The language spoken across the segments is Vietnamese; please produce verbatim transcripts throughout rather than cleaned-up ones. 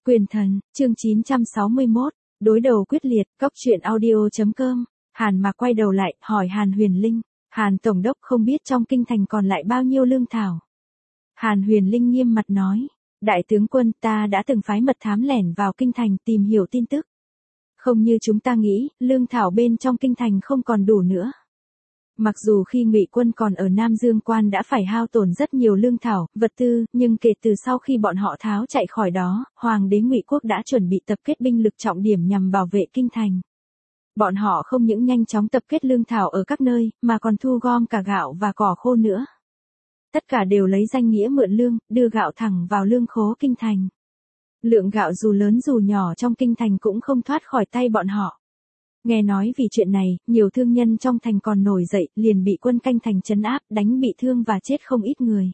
Quyền thần, chương chín trăm sáu mươi mốt, đối đầu quyết liệt, cóc truyện audio.com. Hàn Mạc quay đầu lại, hỏi Hàn Huyền Linh, Hàn Tổng đốc không biết trong kinh thành còn lại bao nhiêu lương thảo. Hàn Huyền Linh nghiêm mặt nói, đại tướng quân, ta đã từng phái mật thám lẻn vào kinh thành tìm hiểu tin tức. Không như chúng ta nghĩ, lương thảo bên trong kinh thành không còn đủ nữa. Mặc dù khi Ngụy quân còn ở Nam Dương Quan đã phải hao tổn rất nhiều lương thảo, vật tư, nhưng kể từ sau khi bọn họ tháo chạy khỏi đó, Hoàng đế Ngụy quốc đã chuẩn bị tập kết binh lực trọng điểm nhằm bảo vệ kinh thành. Bọn họ không những nhanh chóng tập kết lương thảo ở các nơi, mà còn thu gom cả gạo và cỏ khô nữa. Tất cả đều lấy danh nghĩa mượn lương, đưa gạo thẳng vào lương khố kinh thành. Lượng gạo dù lớn dù nhỏ trong kinh thành cũng không thoát khỏi tay bọn họ. Nghe nói vì chuyện này, nhiều thương nhân trong thành còn nổi dậy, liền bị quân canh thành trấn áp, đánh bị thương và chết không ít người.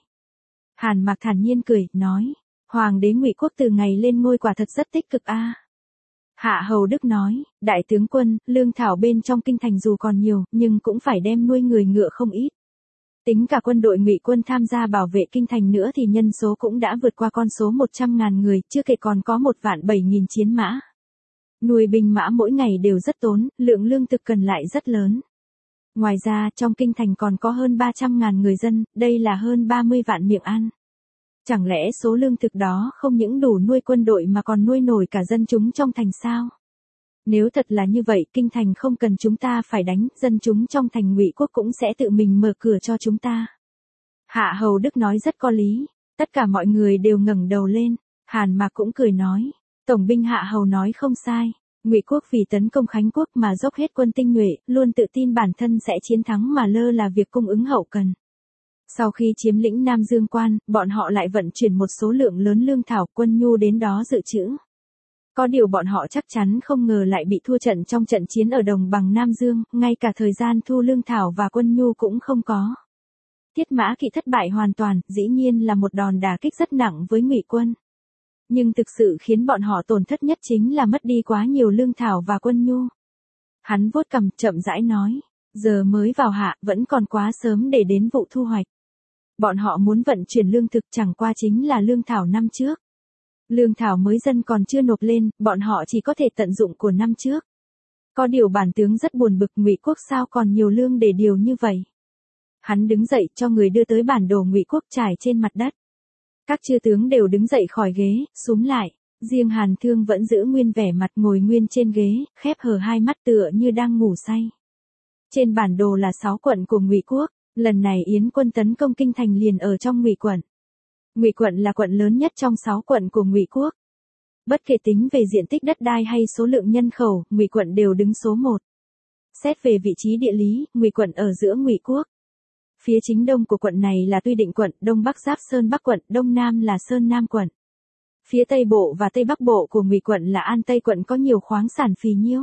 Hàn Mạc thản nhiên cười, nói, Hoàng đế Ngụy quốc từ ngày lên ngôi quả thật rất tích cực a. Hạ Hầu Đức nói, đại tướng quân, lương thảo bên trong kinh thành dù còn nhiều, nhưng cũng phải đem nuôi người ngựa không ít. Tính cả quân đội Ngụy quân tham gia bảo vệ kinh thành nữa thì nhân số cũng đã vượt qua con số một trăm ngàn người, chưa kể còn có một vạn bảy nghìn chiến mã. Nuôi binh mã mỗi ngày đều rất tốn, lượng lương thực cần lại rất lớn. Ngoài ra, trong kinh thành còn có hơn ba trăm ngàn người dân, đây là hơn ba mươi vạn miệng ăn. Chẳng lẽ số lương thực đó không những đủ nuôi quân đội mà còn nuôi nổi cả dân chúng trong thành sao? Nếu thật là như vậy, kinh thành không cần chúng ta phải đánh, dân chúng trong thành Ngụy quốc cũng sẽ tự mình mở cửa cho chúng ta. Hạ Hầu Đức nói rất có lý, tất cả mọi người đều ngẩng đầu lên, Hàn Mạc cũng cười nói. Tổng binh Hạ Hầu nói không sai, Ngụy quốc vì tấn công Khánh quốc mà dốc hết quân tinh nhuệ, luôn tự tin bản thân sẽ chiến thắng mà lơ là việc cung ứng hậu cần. Sau khi chiếm lĩnh Nam Dương Quan, bọn họ lại vận chuyển một số lượng lớn lương thảo quân nhu đến đó dự trữ. Có điều bọn họ chắc chắn không ngờ lại bị thua trận trong trận chiến ở đồng bằng Nam Dương, ngay cả thời gian thu lương thảo và quân nhu cũng không có. Thiết Mã Kỵ thất bại hoàn toàn, dĩ nhiên là một đòn đả kích rất nặng với Ngụy quân. Nhưng thực sự khiến bọn họ tổn thất nhất chính là mất đi quá nhiều lương thảo và quân nhu. Hắn vuốt cằm chậm rãi nói, giờ mới vào hạ, vẫn còn quá sớm để đến vụ thu hoạch. Bọn họ muốn vận chuyển lương thực chẳng qua chính là lương thảo năm trước. Lương thảo mới dân còn chưa nộp lên, bọn họ chỉ có thể tận dụng của năm trước. Có điều bản tướng rất buồn bực, Ngụy quốc sao còn nhiều lương để điều như vậy. Hắn đứng dậy cho người đưa tới bản đồ Ngụy quốc trải trên mặt đất. Các chư tướng đều đứng dậy khỏi ghế, xúm lại, riêng Hàn Thương vẫn giữ nguyên vẻ mặt ngồi nguyên trên ghế, khép hờ hai mắt tựa như đang ngủ say. Trên bản đồ là sáu quận của Ngụy quốc, lần này Yến quân tấn công kinh thành liền ở trong Ngụy quận. Ngụy quận là quận lớn nhất trong sáu quận của Ngụy quốc. Bất kể tính về diện tích đất đai hay số lượng nhân khẩu, Ngụy quận đều đứng số một. Xét về vị trí địa lý, Ngụy quận ở giữa Ngụy quốc. Phía chính đông của quận này là Tuy Định quận, đông bắc giáp Sơn Bắc quận, đông nam là Sơn Nam quận. Phía tây bộ và tây bắc bộ của Ngụy quận là An Tây quận có nhiều khoáng sản phì nhiêu.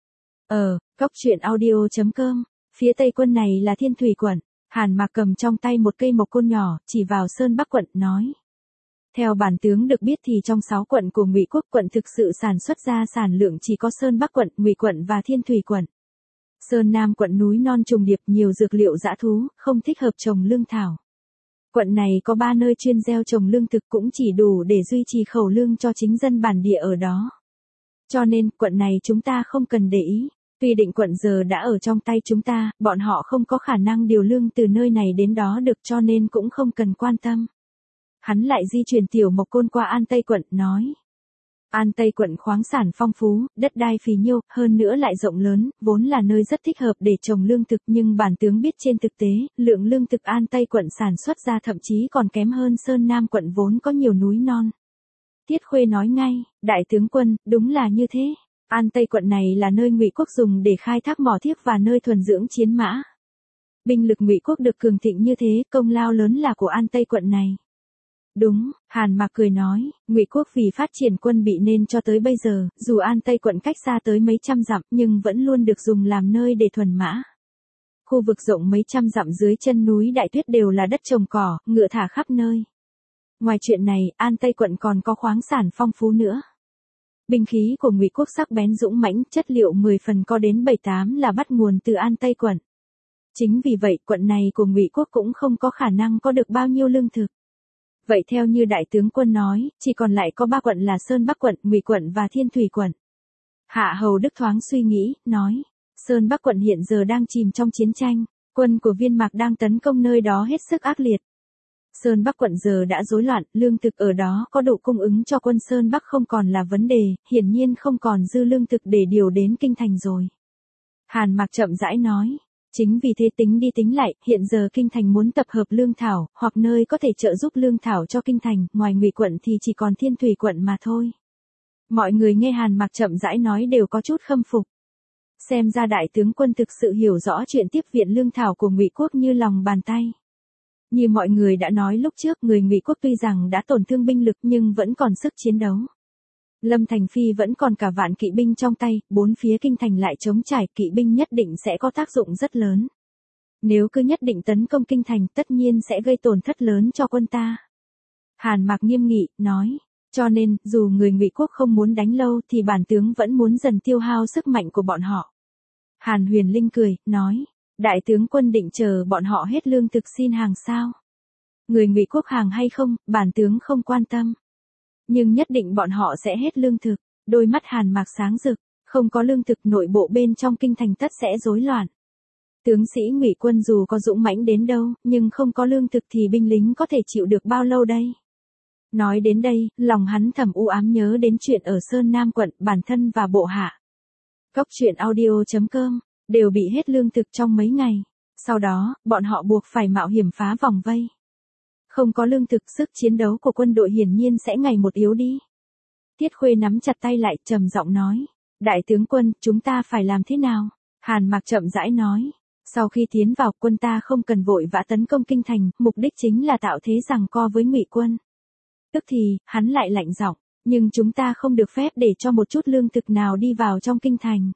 Ờ, cóc truyện audio.com, phía tây quân này là Thiên Thủy quận. Hàn Mạc cầm trong tay một cây mộc côn nhỏ, chỉ vào Sơn Bắc quận, nói. Theo bản tướng được biết thì trong sáu quận của Ngụy quốc, quận thực sự sản xuất ra sản lượng chỉ có Sơn Bắc quận, Ngụy quận và Thiên Thủy quận. Sơn Nam quận núi non trùng điệp, nhiều dược liệu dã thú, không thích hợp trồng lương thảo. Quận này có ba nơi chuyên gieo trồng lương thực cũng chỉ đủ để duy trì khẩu lương cho chính dân bản địa ở đó. Cho nên, quận này chúng ta không cần để ý. Tuy Định quận giờ đã ở trong tay chúng ta, bọn họ không có khả năng điều lương từ nơi này đến đó được, cho nên cũng không cần quan tâm. Hắn lại di chuyển tiểu mộc côn qua An Tây quận, nói. An Tây quận khoáng sản phong phú, đất đai phì nhiêu, hơn nữa lại rộng lớn, vốn là nơi rất thích hợp để trồng lương thực, nhưng bản tướng biết trên thực tế, lượng lương thực An Tây quận sản xuất ra thậm chí còn kém hơn Sơn Nam quận vốn có nhiều núi non. Tiết Khuê nói ngay, đại tướng quân, đúng là như thế. An Tây quận này là nơi Ngụy quốc dùng để khai thác mỏ thiếc và nơi thuần dưỡng chiến mã. Binh lực Ngụy quốc được cường thịnh như thế, công lao lớn là của An Tây quận này. Đúng, Hàn Mạc cười nói, Ngụy quốc vì phát triển quân bị nên cho tới bây giờ, dù An Tây quận cách xa tới mấy trăm dặm nhưng vẫn luôn được dùng làm nơi để thuần mã. Khu vực rộng mấy trăm dặm dưới chân núi Đại Tuyết đều là đất trồng cỏ, ngựa thả khắp nơi. Ngoài chuyện này, An Tây quận còn có khoáng sản phong phú nữa. Binh khí của Ngụy quốc sắc bén dũng mãnh, chất liệu mười phần có đến bảy tám là bắt nguồn từ An Tây quận. Chính vì vậy, quận này của Ngụy quốc cũng không có khả năng có được bao nhiêu lương thực. Vậy theo như đại tướng quân nói, chỉ còn lại có ba quận là Sơn Bắc quận, Ngụy quận và Thiên Thủy quận. Hạ Hầu Đức thoáng suy nghĩ, nói, Sơn Bắc quận hiện giờ đang chìm trong chiến tranh, quân của Viên Mạc đang tấn công nơi đó hết sức ác liệt. Sơn Bắc quận giờ đã rối loạn, lương thực ở đó có đủ cung ứng cho quân Sơn Bắc không còn là vấn đề, hiển nhiên không còn dư lương thực để điều đến kinh thành rồi. Hàn Mạc chậm rãi nói, chính vì thế tính đi tính lại, hiện giờ kinh thành muốn tập hợp lương thảo, hoặc nơi có thể trợ giúp lương thảo cho kinh thành, ngoài Ngụy quận thì chỉ còn Thiên Thủy quận mà thôi. Mọi người nghe Hàn Mạc chậm rãi nói đều có chút khâm phục. Xem ra đại tướng quân thực sự hiểu rõ chuyện tiếp viện lương thảo của Ngụy quốc như lòng bàn tay. Như mọi người đã nói lúc trước, người Ngụy quốc tuy rằng đã tổn thương binh lực nhưng vẫn còn sức chiến đấu. Lâm Thành Phi vẫn còn cả vạn kỵ binh trong tay, bốn phía kinh thành lại trống trải, kỵ binh nhất định sẽ có tác dụng rất lớn. Nếu cứ nhất định tấn công kinh thành, tất nhiên sẽ gây tổn thất lớn cho quân ta. Hàn Mạc nghiêm nghị, nói, cho nên, dù người Ngụy quốc không muốn đánh lâu thì bản tướng vẫn muốn dần tiêu hao sức mạnh của bọn họ. Hàn Huyền Linh cười, nói, đại tướng quân định chờ bọn họ hết lương thực xin hàng sao? Người Ngụy quốc hàng hay không, bản tướng không quan tâm. Nhưng nhất định bọn họ sẽ hết lương thực. Đôi mắt Hàn Mạc sáng rực, không có lương thực nội bộ bên trong kinh thành tất sẽ rối loạn. Tướng sĩ Ngụy quân dù có dũng mãnh đến đâu, nhưng không có lương thực thì binh lính có thể chịu được bao lâu đây? Nói đến đây, lòng hắn thầm u ám nhớ đến chuyện ở Sơn Nam quận, bản thân và bộ hạ. Cốc truyện audio chấm com đều bị hết lương thực trong mấy ngày. Sau đó, bọn họ buộc phải mạo hiểm phá vòng vây. Không có lương thực, sức chiến đấu của quân đội hiển nhiên sẽ ngày một yếu đi. Tiết Khuê nắm chặt tay lại, trầm giọng nói, đại tướng quân, chúng ta phải làm thế nào? Hàn Mạc chậm rãi nói, sau khi tiến vào, quân ta không cần vội vã tấn công kinh thành, mục đích chính là tạo thế giằng co với Ngụy quân. Tức thì, hắn lại lạnh giọng, nhưng chúng ta không được phép để cho một chút lương thực nào đi vào trong kinh thành.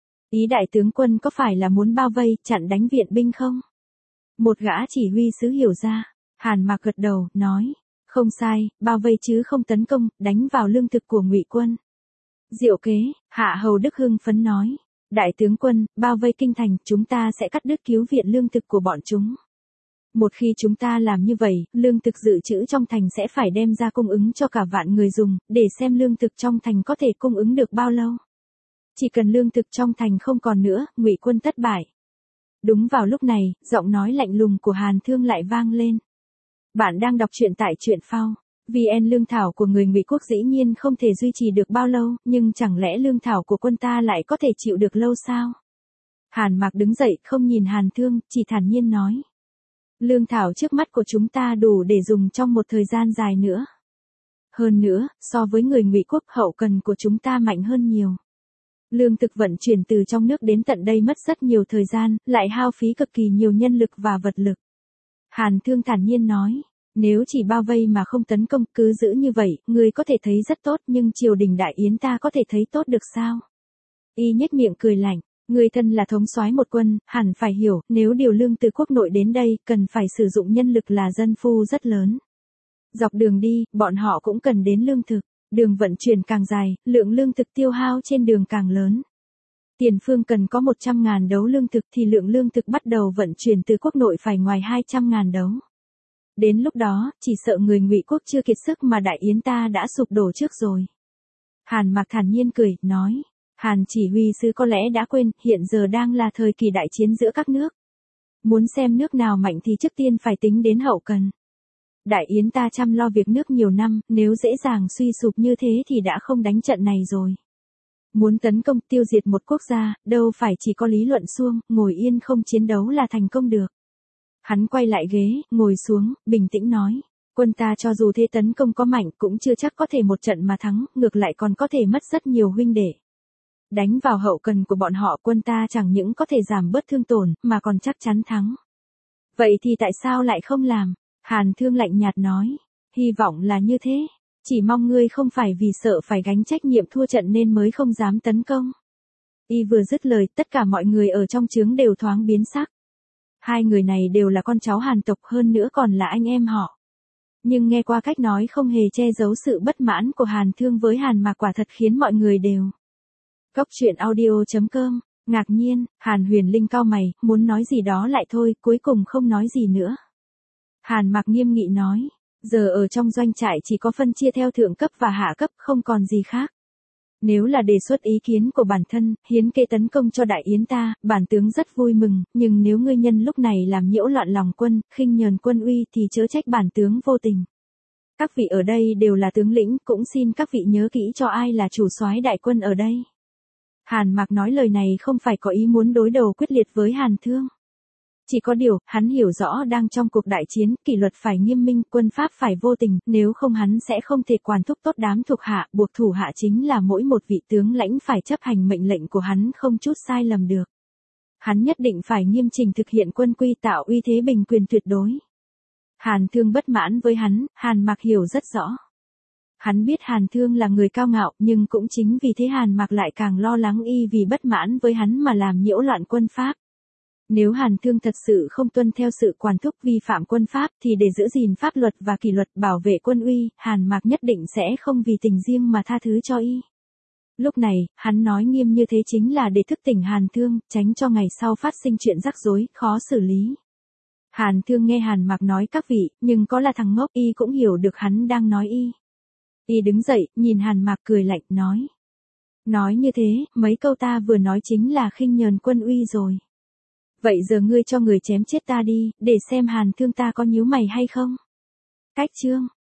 Ý đại tướng quân có phải là muốn bao vây, chặn đánh viện binh không? Một gã chỉ huy sứ hiểu ra. Hàn Mạc gật đầu, nói, không sai, bao vây chứ không tấn công, đánh vào lương thực của Ngụy quân. Diệu kế, Hạ Hầu Đức hưng phấn nói, đại tướng quân, bao vây kinh thành, chúng ta sẽ cắt đứt cứu viện lương thực của bọn chúng. Một khi chúng ta làm như vậy, lương thực dự trữ trong thành sẽ phải đem ra cung ứng cho cả vạn người dùng, để xem lương thực trong thành có thể cung ứng được bao lâu. Chỉ cần lương thực trong thành không còn nữa, Ngụy quân thất bại. Đúng vào lúc này, giọng nói lạnh lùng của Hàn Thương lại vang lên. Bạn đang đọc truyện tại truyện phao. vê en lương thảo của người Ngụy quốc dĩ nhiên không thể duy trì được bao lâu, nhưng chẳng lẽ lương thảo của quân ta lại có thể chịu được lâu sao? Hàn Mạc đứng dậy, không nhìn Hàn Thương, chỉ thản nhiên nói. Lương thảo trước mắt của chúng ta đủ để dùng trong một thời gian dài nữa. Hơn nữa, so với người Ngụy quốc, hậu cần của chúng ta mạnh hơn nhiều. Lương thực vận chuyển từ trong nước đến tận đây mất rất nhiều thời gian, lại hao phí cực kỳ nhiều nhân lực và vật lực. Hàn Thương thản nhiên nói, nếu chỉ bao vây mà không tấn công, cứ giữ như vậy, ngươi có thể thấy rất tốt, nhưng triều đình Đại Yến ta có thể thấy tốt được sao? Y nhếch miệng cười lạnh, ngươi thân là thống soái một quân, hẳn phải hiểu, nếu điều lương từ quốc nội đến đây, cần phải sử dụng nhân lực là dân phu rất lớn. Dọc đường đi, bọn họ cũng cần đến lương thực, đường vận chuyển càng dài, lượng lương thực tiêu hao trên đường càng lớn. Tiền phương cần có một trăm ngàn đấu lương thực thì lượng lương thực bắt đầu vận chuyển từ quốc nội phải ngoài hai trăm ngàn đấu. Đến lúc đó, chỉ sợ người Ngụy quốc chưa kiệt sức mà Đại Yến ta đã sụp đổ trước rồi. Hàn Mạc thản nhiên cười, nói, Hàn chỉ huy sứ có lẽ đã quên, hiện giờ đang là thời kỳ đại chiến giữa các nước. Muốn xem nước nào mạnh thì trước tiên phải tính đến hậu cần. Đại Yến ta chăm lo việc nước nhiều năm, nếu dễ dàng suy sụp như thế thì đã không đánh trận này rồi. Muốn tấn công tiêu diệt một quốc gia, đâu phải chỉ có lý luận suông, ngồi yên không chiến đấu là thành công được. Hắn quay lại ghế, ngồi xuống, bình tĩnh nói, quân ta cho dù thế tấn công có mạnh cũng chưa chắc có thể một trận mà thắng, ngược lại còn có thể mất rất nhiều huynh đệ. Đánh vào hậu cần của bọn họ, quân ta chẳng những có thể giảm bớt thương tổn, mà còn chắc chắn thắng. Vậy thì tại sao lại không làm? Hàn Thương lạnh nhạt nói, hy vọng là như thế. Chỉ mong ngươi không phải vì sợ phải gánh trách nhiệm thua trận nên mới không dám tấn công. Y vừa dứt lời, tất cả mọi người ở trong trướng đều thoáng biến sắc. Hai người này đều là con cháu Hàn tộc, hơn nữa còn là anh em họ. Nhưng nghe qua cách nói không hề che giấu sự bất mãn của Hàn Thương với Hàn Mạc, quả thật khiến mọi người đều. Cốc truyện audio chấm com, ngạc nhiên, Hàn Huyền Linh cau mày, muốn nói gì đó lại thôi, cuối cùng không nói gì nữa. Hàn Mạc nghiêm nghị nói, Giờ ở trong doanh trại chỉ có phân chia theo thượng cấp và hạ cấp, không còn gì khác. Nếu là đề xuất ý kiến của bản thân, hiến kế tấn công cho đại yến ta, bản tướng rất vui mừng, nhưng nếu ngươi nhân lúc này làm nhiễu loạn lòng quân, khinh nhờn quân uy thì chớ trách bản tướng vô tình. Các vị ở đây đều là tướng lĩnh, cũng xin các vị nhớ kỹ cho ai là chủ soái đại quân ở đây. Hàn Mạc nói lời này không phải có ý muốn đối đầu quyết liệt với Hàn Thương. Chỉ có điều, hắn hiểu rõ đang trong cuộc đại chiến, kỷ luật phải nghiêm minh, quân pháp phải vô tình, nếu không hắn sẽ không thể quản thúc tốt đám thuộc hạ, buộc thủ hạ chính là mỗi một vị tướng lãnh phải chấp hành mệnh lệnh của hắn không chút sai lầm được. Hắn nhất định phải nghiêm chỉnh thực hiện quân quy tạo uy thế bình quyền tuyệt đối. Hàn Thương bất mãn với hắn, Hàn Mạc hiểu rất rõ. Hắn biết Hàn Thương là người cao ngạo, nhưng cũng chính vì thế Hàn Mạc lại càng lo lắng y vì bất mãn với hắn mà làm nhiễu loạn quân pháp. Nếu Hàn Thương thật sự không tuân theo sự quản thúc vi phạm quân pháp thì để giữ gìn pháp luật và kỷ luật bảo vệ quân uy, Hàn Mạc nhất định sẽ không vì tình riêng mà tha thứ cho y. Lúc này, hắn nói nghiêm như thế chính là để thức tỉnh Hàn Thương, tránh cho ngày sau phát sinh chuyện rắc rối, khó xử lý. Hàn Thương nghe Hàn Mạc nói các vị, nhưng có là thằng ngốc y cũng hiểu được hắn đang nói y. Y đứng dậy, nhìn Hàn Mạc cười lạnh, nói. Nói như thế, mấy câu ta vừa nói chính là khinh nhờn quân uy rồi. Vậy giờ ngươi cho người chém chết ta đi, để xem Hàn Thương ta có nhíu mày hay không. Cách chương.